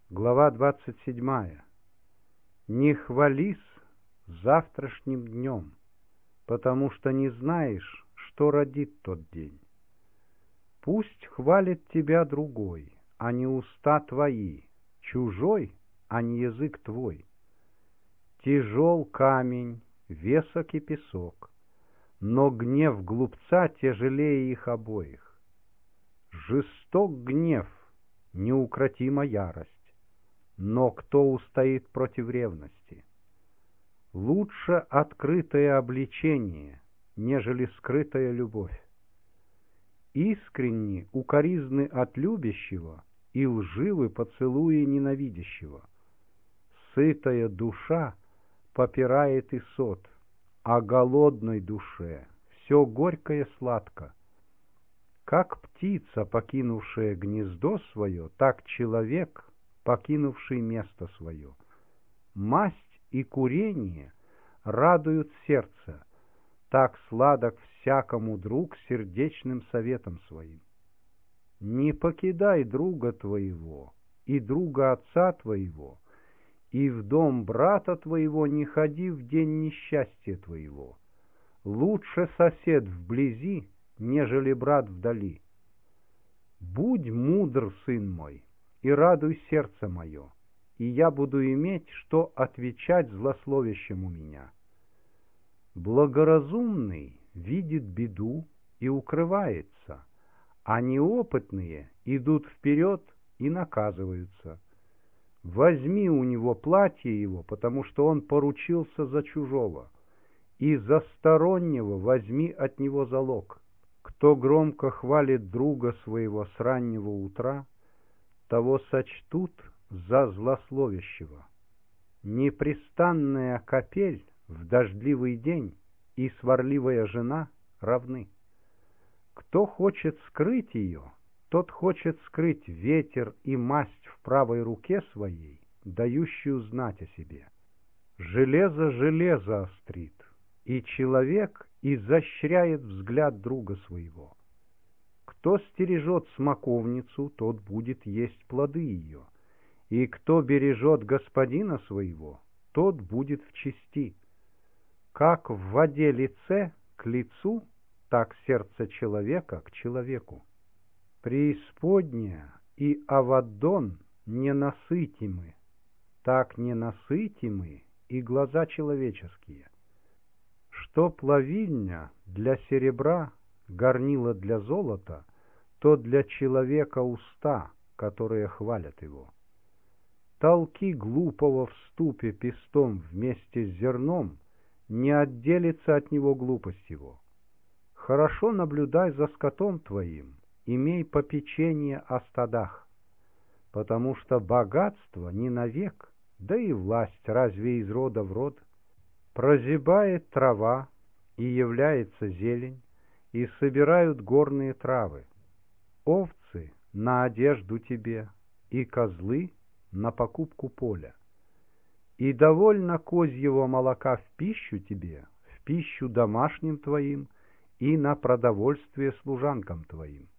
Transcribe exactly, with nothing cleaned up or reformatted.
Глава двадцать седьмая. Не хвались завтрашним днем, потому что не знаешь, что родит тот день. Пусть хвалит тебя другой, а не уста твои, чужой, а не язык твой. Тяжел камень, весок и песок, но гнев глупца тяжелее их обоих. Жесток гнев, неукротима ярость, но кто устоит против ревности? Лучше открытое обличение, нежели скрытая любовь. Искренни укоризны от любящего и лживы поцелуи ненавидящего. Сытая душа попирает и сот, а голодной душе все горькое сладко. Как птица, покинувшая гнездо свое, так человек, покинувший место свое. Масть и курение радуют сердце, так сладок всякому друг сердечным советом своим. Не покидай друга твоего и друга отца твоего, и в дом брата твоего не ходи в день несчастья твоего. Лучше сосед вблизи, нежели брат вдали. Будь мудр, сын мой, и радуй сердце мое, и я буду иметь, что отвечать злословящему меня. Благоразумный видит беду и укрывается, а неопытные идут вперед и наказываются. Возьми у него платье его, потому что он поручился за чужого, и за стороннего возьми от него залог. Кто громко хвалит друга своего с раннего утра, того сочтут за злословящего. Непрестанная капель в дождливый день и сварливая жена равны. Кто хочет скрыть ее, тот хочет скрыть ветер и масть в правой руке своей, дающую знать о себе. Железо железо острит, и человек изощряет взгляд друга своего. Кто стережет смоковницу, тот будет есть плоды ее, и кто бережет господина своего, тот будет в чести. Как в воде лице к лицу, так сердце человека к человеку. Преисподняя и Аваддон ненасытимы, так ненасытимы и глаза человеческие. Что плавильня для серебра, горнило для золота, то для человека уста, которые хвалят его. Толки глупого в ступе пестом вместе с зерном, не отделится от него глупость его. Хорошо наблюдай за скотом твоим, имей попечение о стадах, потому что богатство не навек, да и власть разве из рода в род. Прозябает трава, и является зелень, и собирают горные травы. Овцы на одежду тебе, и козлы на покупку поля. И довольно козьего молока в пищу тебе, в пищу домашним твоим, и на продовольствие служанкам твоим.